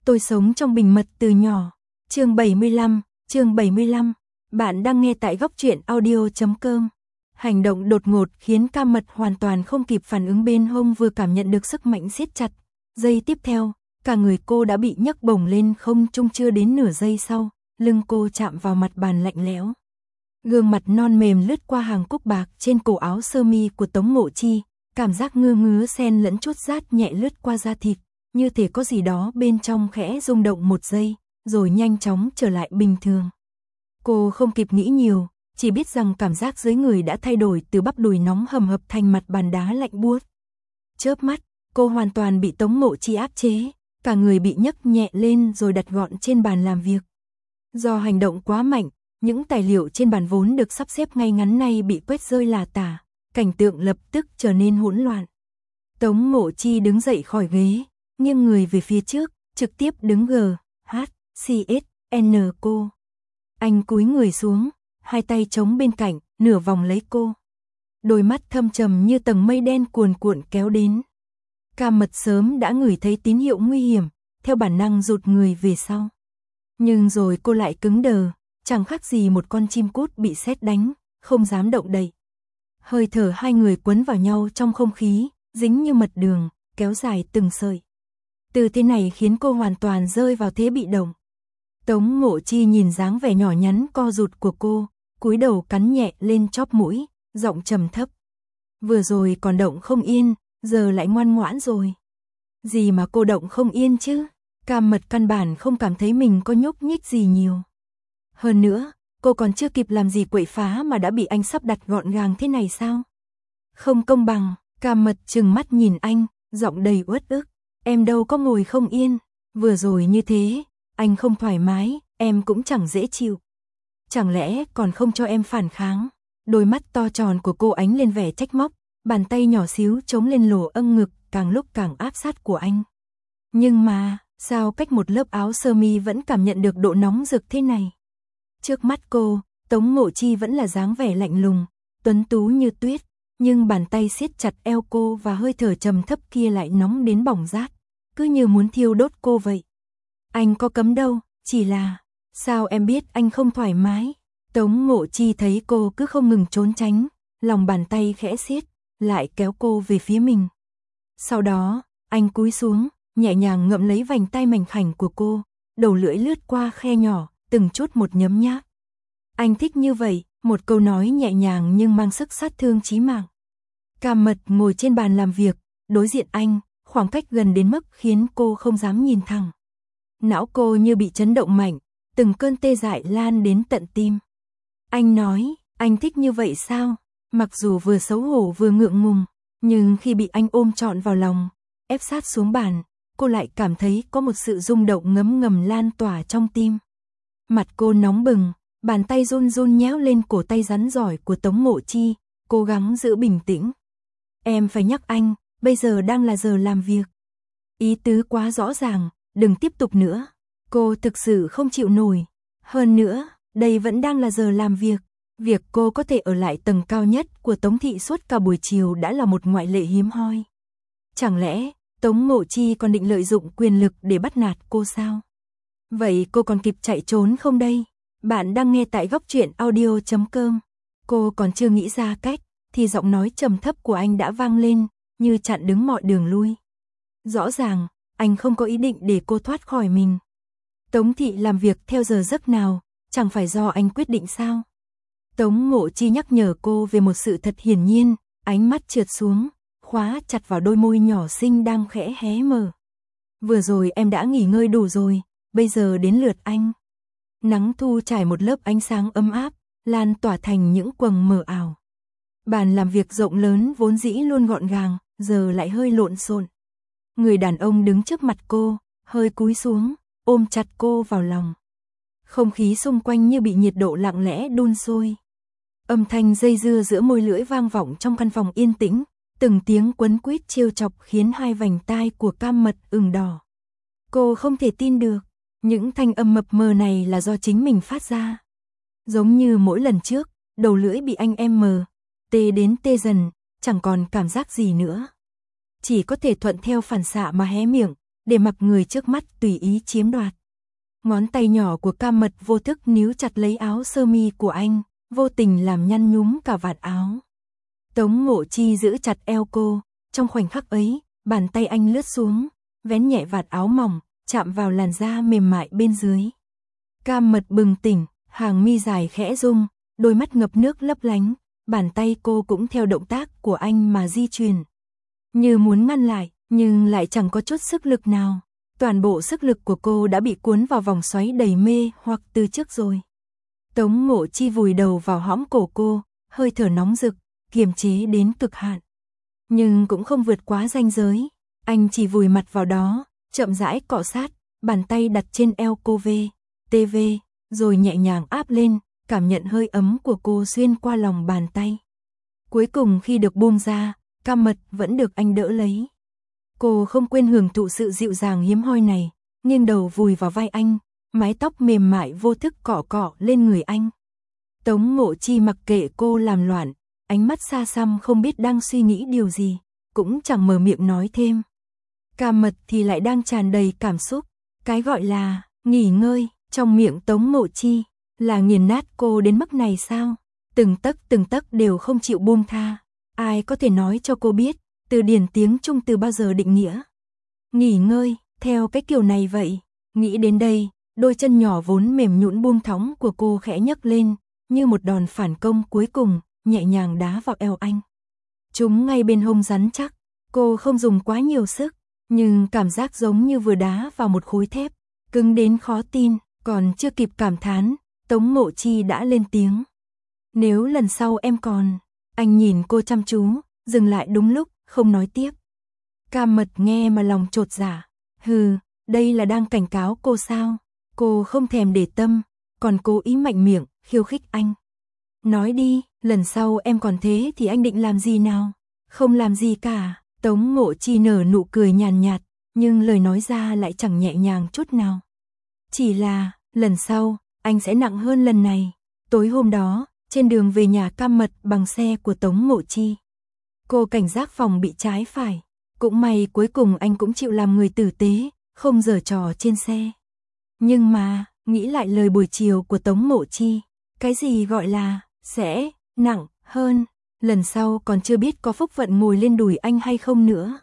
Tôi sống trong bình mật từ nhỏ. Chương 75. Bạn đang nghe tại góc truyện audio.com. Hành động đột ngột khiến Cam Mật hoàn toàn không kịp phản ứng, bên hông vừa cảm nhận được sức mạnh siết chặt. Giây tiếp theo, cả người cô đã bị nhấc bổng lên không trung, chưa đến nửa giây sau, lưng cô chạm vào mặt bàn lạnh lẽo. Gương mặt non mềm lướt qua hàng cúc bạc trên cổ áo sơ mi của Tống Ngộ Chi, cảm giác ngứa ngứa xen lẫn chút rát nhẹ lướt qua da thịt, như thể có gì đó bên trong khẽ rung động một giây, rồi nhanh chóng trở lại bình thường. Cô không kịp nghĩ nhiều, chỉ biết rằng cảm giác dưới người đã thay đổi từ bắp đùi nóng hầm hập thành mặt bàn đá lạnh buốt. Chớp mắt, cô hoàn toàn bị Tống Ngộ Chi áp chế, cả người bị nhấc nhẹ lên rồi đặt gọn trên bàn làm việc. Do hành động quá mạnh, những tài liệu trên bàn vốn được sắp xếp ngay ngắn nay bị quét rơi lả tả, cảnh tượng lập tức trở nên hỗn loạn. Tống Ngộ Chi đứng dậy khỏi ghế, nghiêng người về phía trước, trực tiếp đứng GHCSN cô. Anh cúi người xuống, hai tay chống bên cạnh, nửa vòng lấy cô. Đôi mắt thâm trầm như tầng mây đen cuồn cuộn kéo đến. Cam Mật sớm đã ngửi thấy tín hiệu nguy hiểm, theo bản năng rụt người về sau. Nhưng rồi cô lại cứng đờ, chẳng khác gì một con chim cút bị sét đánh, không dám động đậy. Hơi thở hai người quấn vào nhau trong không khí, dính như mật đường, kéo dài từng sợi. Tư thế này khiến cô hoàn toàn rơi vào thế bị động. Tống Ngộ Chi nhìn dáng vẻ nhỏ nhắn co rụt của cô, cúi đầu cắn nhẹ lên chóp mũi, giọng trầm thấp. Vừa rồi còn động không yên, giờ lại ngoan ngoãn rồi. Gì mà cô động không yên chứ? Cam Mật căn bản không cảm thấy mình có nhúc nhích gì nhiều. Hơn nữa, cô còn chưa kịp làm gì quậy phá mà đã bị anh sắp đặt gọn gàng thế này sao? Không công bằng. Cam Mật trừng mắt nhìn anh, giọng đầy uất ức. Em đâu có ngồi không yên, vừa rồi như thế, anh không thoải mái, em cũng chẳng dễ chịu. Chẳng lẽ còn không cho em phản kháng? Đôi mắt to tròn của cô ánh lên vẻ trách móc, bàn tay nhỏ xíu chống lên lỗ âng ngực càng lúc càng áp sát của anh. Nhưng mà, sao cách một lớp áo sơ mi vẫn cảm nhận được độ nóng rực thế này? Trước mắt cô, Tống Ngộ Chi vẫn là dáng vẻ lạnh lùng, tuấn tú như tuyết, nhưng bàn tay siết chặt eo cô và hơi thở trầm thấp kia lại nóng đến bỏng rát, cứ như muốn thiêu đốt cô vậy. Anh có cấm đâu, chỉ là, sao em biết anh không thoải mái? Tống Ngộ Chi thấy cô cứ không ngừng trốn tránh, lòng bàn tay khẽ siết, lại kéo cô về phía mình. Sau đó, anh cúi xuống, nhẹ nhàng ngậm lấy vành tai mảnh khảnh của cô, đầu lưỡi lướt qua khe nhỏ, từng chút một nhấm nháp. Anh thích như vậy, một câu nói nhẹ nhàng nhưng mang sức sát thương chí mạng. Cam Mật ngồi trên bàn làm việc, đối diện anh, khoảng cách gần đến mức khiến cô không dám nhìn thẳng. Não cô như bị chấn động mạnh, từng cơn tê dại lan đến tận tim. Anh nói, anh thích như vậy sao? Mặc dù vừa xấu hổ vừa ngượng ngùng, nhưng khi bị anh ôm trọn vào lòng, ép sát xuống bàn, cô lại cảm thấy có một sự rung động ngấm ngầm lan tỏa trong tim. Mặt cô nóng bừng, bàn tay run run nhéo lên cổ tay rắn giỏi của Tống Ngộ Chi, cố gắng giữ bình tĩnh. Em phải nhắc anh, bây giờ đang là giờ làm việc. Ý tứ quá rõ ràng, đừng tiếp tục nữa. Cô thực sự không chịu nổi. Hơn nữa, đây vẫn đang là giờ làm việc. Việc cô có thể ở lại tầng cao nhất của Tống thị suốt cả buổi chiều đã là một ngoại lệ hiếm hoi. Chẳng lẽ, Tống Ngộ Chi còn định lợi dụng quyền lực để bắt nạt cô sao? Vậy cô còn kịp chạy trốn không đây? Bạn đang nghe tại góc truyện audio.com. Cô còn chưa nghĩ ra cách, thì giọng nói trầm thấp của anh đã vang lên, như chặn đứng mọi đường lui. Rõ ràng, anh không có ý định để cô thoát khỏi mình. Tống thị làm việc theo giờ giấc nào, chẳng phải do anh quyết định sao? Tống Ngộ Chi nhắc nhở cô về một sự thật hiển nhiên, ánh mắt trượt xuống, khóa chặt vào đôi môi nhỏ xinh đang khẽ hé mở. Vừa rồi em đã nghỉ ngơi đủ rồi, bây giờ đến lượt anh. Nắng thu trải một lớp ánh sáng ấm áp, lan tỏa thành những quầng mờ ảo. Bàn làm việc rộng lớn vốn dĩ luôn gọn gàng, giờ lại hơi lộn xộn. Người đàn ông đứng trước mặt cô, hơi cúi xuống, ôm chặt cô vào lòng. Không khí xung quanh như bị nhiệt độ lặng lẽ đun sôi. Âm thanh dây dưa giữa môi lưỡi vang vọng trong căn phòng yên tĩnh, từng tiếng quấn quýt trêu chọc khiến hai vành tai của Cam Mật ửng đỏ. Cô không thể tin được, những thanh âm mập mờ này là do chính mình phát ra. Giống như mỗi lần trước, đầu lưỡi bị anh tê đến tê dần, chẳng còn cảm giác gì nữa. Chỉ có thể thuận theo phản xạ mà hé miệng, để mặc người trước mắt tùy ý chiếm đoạt. Ngón tay nhỏ của Cam Mật vô thức níu chặt lấy áo sơ mi của anh, vô tình làm nhăn nhúm cả vạt áo. Tống Ngộ Chi giữ chặt eo cô, trong khoảnh khắc ấy, bàn tay anh lướt xuống, vén nhẹ vạt áo mỏng, chạm vào làn da mềm mại bên dưới. Cam Mật bừng tỉnh, hàng mi dài khẽ rung, đôi mắt ngập nước lấp lánh, bàn tay cô cũng theo động tác của anh mà di chuyển. Như muốn ngăn lại, nhưng lại chẳng có chút sức lực nào. Toàn bộ sức lực của cô đã bị cuốn vào vòng xoáy đầy mê hoặc từ trước rồi. Tống Ngộ Chi vùi đầu vào hõm cổ cô, hơi thở nóng rực, kiềm chế đến cực hạn. Nhưng cũng không vượt quá ranh giới, anh chỉ vùi mặt vào đó, chậm rãi cọ sát, bàn tay đặt trên eo cô TV, rồi nhẹ nhàng áp lên, cảm nhận hơi ấm của cô xuyên qua lòng bàn tay. Cuối cùng khi được buông ra, Cam Mật vẫn được anh đỡ lấy. Cô không quên hưởng thụ sự dịu dàng hiếm hoi này, nghiêng đầu vùi vào vai anh, mái tóc mềm mại vô thức cọ cọ lên người anh. Tống Ngộ Chi mặc kệ cô làm loạn, ánh mắt xa xăm không biết đang suy nghĩ điều gì, cũng chẳng mở miệng nói thêm. Cam Mật thì lại đang tràn đầy cảm xúc, cái gọi là nghỉ ngơi trong miệng Tống Ngộ Chi là nghiền nát cô đến mức này sao? Từng tấc đều không chịu buông tha. Ai có thể nói cho cô biết, từ điển tiếng Trung từ bao giờ định nghĩa nghỉ ngơi theo cái kiểu này vậy? Nghĩ đến đây, đôi chân nhỏ vốn mềm nhũn buông thõng của cô khẽ nhấc lên, như một đòn phản công cuối cùng, nhẹ nhàng đá vào eo anh. Chúng ngay bên hông rắn chắc, cô không dùng quá nhiều sức, nhưng cảm giác giống như vừa đá vào một khối thép, cứng đến khó tin. Còn chưa kịp cảm thán, Tống Ngộ Chi đã lên tiếng. Nếu lần sau em còn... Anh nhìn cô chăm chú, dừng lại đúng lúc, không nói tiếp. Cam Mật nghe mà lòng chột dạ. Hừ, đây là đang cảnh cáo cô sao? Cô không thèm để tâm, còn cố ý mạnh miệng, khiêu khích anh. Nói đi, lần sau em còn thế thì anh định làm gì nào? Không làm gì cả. Tống Ngộ Chi nở nụ cười nhàn nhạt, nhưng lời nói ra lại chẳng nhẹ nhàng chút nào. Chỉ là, lần sau, anh sẽ nặng hơn lần này. Tối hôm đó, trên đường về nhà Cam Mật bằng xe của Tống Ngộ Chi. Cô cảnh giác phòng bị trái phải. Cũng may cuối cùng anh cũng chịu làm người tử tế, không giở trò trên xe. Nhưng mà, nghĩ lại lời buổi chiều của Tống Ngộ Chi. Cái gì gọi là, sẽ, nặng, hơn. Lần sau còn chưa biết có phúc vận ngồi lên đùi anh hay không nữa.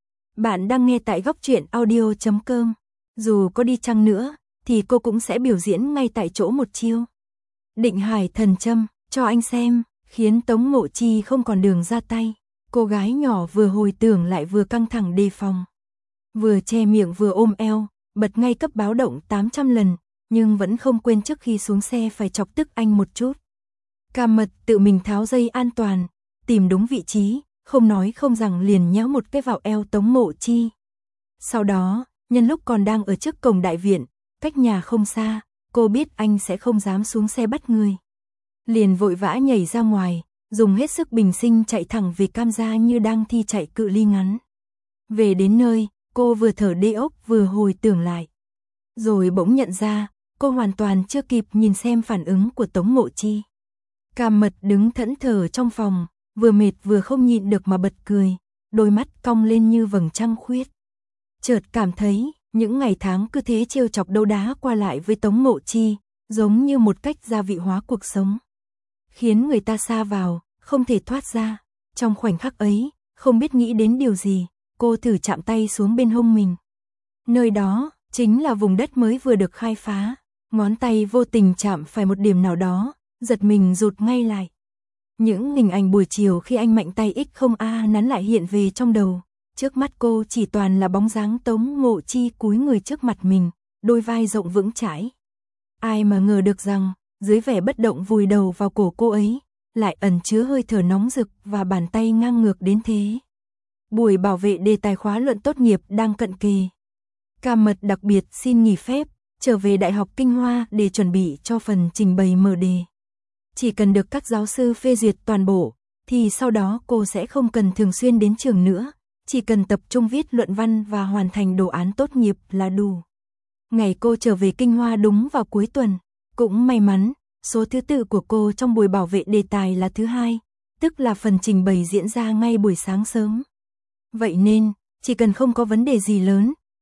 Bạn đang nghe tại Góc Truyện Audio.com. Dù có đi chăng nữa, thì cô cũng sẽ biểu diễn ngay tại chỗ một chiêu. Định hải thần châm, cho anh xem, khiến Tống Ngộ Chi không còn đường ra tay. Cô gái nhỏ vừa hồi tưởng lại vừa căng thẳng đề phòng. Vừa che miệng vừa ôm eo, bật ngay cấp báo động 800 lần, nhưng vẫn không quên trước khi xuống xe phải chọc tức anh một chút. Cam Mật tự mình tháo dây an toàn, tìm đúng vị trí, không nói không rằng liền nhéo một cái vào eo Tống Ngộ Chi. Sau đó, nhân lúc còn đang ở trước cổng đại viện, cách nhà không xa, cô biết anh sẽ không dám xuống xe bắt người. Liền vội vã nhảy ra ngoài, dùng hết sức bình sinh chạy thẳng về Cam gia như đang thi chạy cự ly ngắn. Về đến nơi, cô vừa thở đê ốc vừa hồi tưởng lại. Rồi bỗng nhận ra, cô hoàn toàn chưa kịp nhìn xem phản ứng của Tống Ngộ Chi. Cam Mật đứng thẫn thờ trong phòng, vừa mệt vừa không nhịn được mà bật cười, đôi mắt cong lên như vầng trăng khuyết. Chợt cảm thấy, những ngày tháng cứ thế trêu chọc đấu đá qua lại với Tống Ngộ Chi, giống như một cách gia vị hóa cuộc sống. Khiến người ta sa vào, không thể thoát ra. Trong khoảnh khắc ấy, không biết nghĩ đến điều gì, cô thử chạm tay xuống bên hông mình. Nơi đó, chính là vùng đất mới vừa được khai phá. Ngón tay vô tình chạm phải một điểm nào đó, giật mình rụt ngay lại. Những hình ảnh buổi chiều khi anh mạnh tay X0A nắn lại hiện về trong đầu. Trước mắt cô chỉ toàn là bóng dáng Tống Ngộ Chi cúi người trước mặt mình, đôi vai rộng vững chãi. Ai mà ngờ được rằng, dưới vẻ bất động vùi đầu vào cổ cô ấy, lại ẩn chứa hơi thở nóng rực và bàn tay ngang ngược đến thế. Buổi bảo vệ đề tài khóa luận tốt nghiệp đang cận kề. Cam Mật đặc biệt xin nghỉ phép, trở về Đại học Kinh Hoa để chuẩn bị cho phần trình bày mở đề. Chỉ cần được các giáo sư phê duyệt toàn bộ, thì sau đó cô sẽ không cần thường xuyên đến trường nữa, chỉ cần tập trung viết luận văn và hoàn thành đồ án tốt nghiệp là đủ. Ngày cô trở về Kinh Hoa đúng vào cuối tuần, cũng may mắn, số thứ tự của cô trong buổi bảo vệ đề tài là thứ 2, tức là phần trình bày diễn ra ngay buổi sáng sớm. Vậy nên, chỉ cần không có vấn đề gì lớn,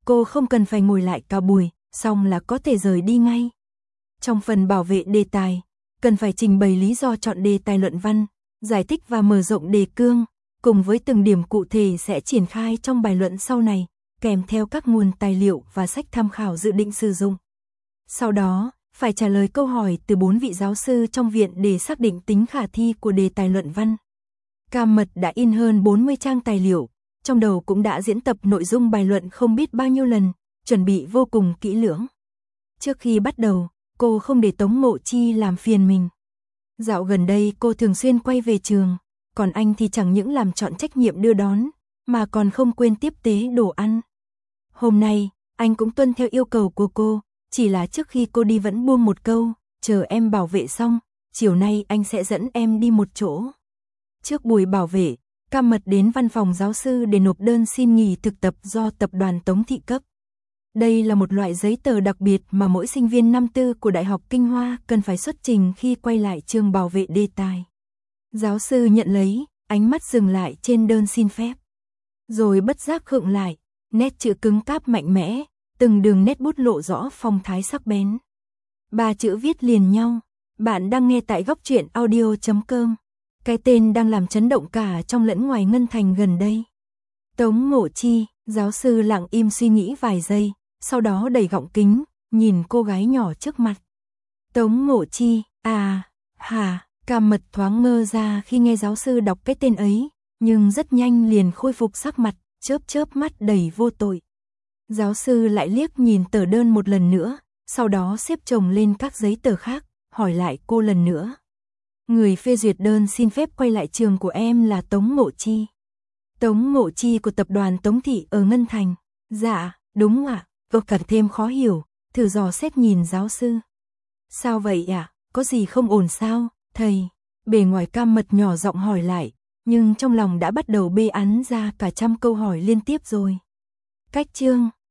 cô không cần phải ngồi lại cả buổi, xong là có thể rời đi ngay. Trong phần bảo vệ đề tài, cần phải trình bày lý do chọn đề tài luận văn, giải thích và mở rộng đề cương, cùng với từng điểm cụ thể sẽ triển khai trong bài luận sau này, kèm theo các nguồn tài liệu và sách tham khảo dự định sử dụng. Sau đó, phải trả lời câu hỏi từ 4 vị giáo sư trong viện để xác định tính khả thi của đề tài luận văn. Cam Mật đã in hơn 40 trang tài liệu, trong đầu cũng đã diễn tập nội dung bài luận không biết bao nhiêu lần, chuẩn bị vô cùng kỹ lưỡng. Trước khi bắt đầu, cô không để Tống Ngộ Chi làm phiền mình. Dạo gần đây cô thường xuyên quay về trường, còn anh thì chẳng những làm trọn trách nhiệm đưa đón, mà còn không quên tiếp tế đồ ăn. Hôm nay, anh cũng tuân theo yêu cầu của cô, chỉ là trước khi cô đi vẫn buông một câu, chờ em bảo vệ xong, chiều nay anh sẽ dẫn em đi một chỗ. Trước buổi bảo vệ, Cam Mật đến văn phòng giáo sư để nộp đơn xin nghỉ thực tập do tập đoàn Tống Thị cấp. Đây là một loại giấy tờ đặc biệt mà mỗi sinh viên năm tư của Đại học Kinh Hoa cần phải xuất trình khi quay lại trường bảo vệ đề tài. Giáo sư nhận lấy, ánh mắt dừng lại trên đơn xin phép. Rồi bất giác khựng lại, nét chữ cứng cáp mạnh mẽ, từng đường nét bút lộ rõ phong thái sắc bén. 3 chữ viết liền nhau, bạn đang nghe tại Góc Truyện Audio.com. Cái tên đang làm chấn động cả trong lẫn ngoài Ngân Thành gần đây. Tống Ngộ Chi, giáo sư lặng im suy nghĩ vài giây, sau đó đẩy gọng kính, nhìn cô gái nhỏ trước mặt. Tống Ngộ Chi, Cam Mật thoáng ngơ ra khi nghe giáo sư đọc cái tên ấy, nhưng rất nhanh liền khôi phục sắc mặt, chớp mắt đầy vô tội. Giáo sư lại liếc nhìn tờ đơn một lần nữa, sau đó xếp chồng lên các giấy tờ khác, hỏi lại cô lần nữa. Người phê duyệt đơn xin phép quay lại trường của em là Tống Ngộ Chi. Tống Ngộ Chi của tập đoàn Tống Thị ở Ngân Thành. Dạ, đúng ạ. Cô càng thêm khó hiểu, thử dò xét nhìn giáo sư. Sao vậy ạ? Có gì không ổn sao, thầy? Bề ngoài Cam Mật nhỏ giọng hỏi lại, nhưng trong lòng đã bắt đầu bê án ra cả trăm câu hỏi liên tiếp rồi. Cách chương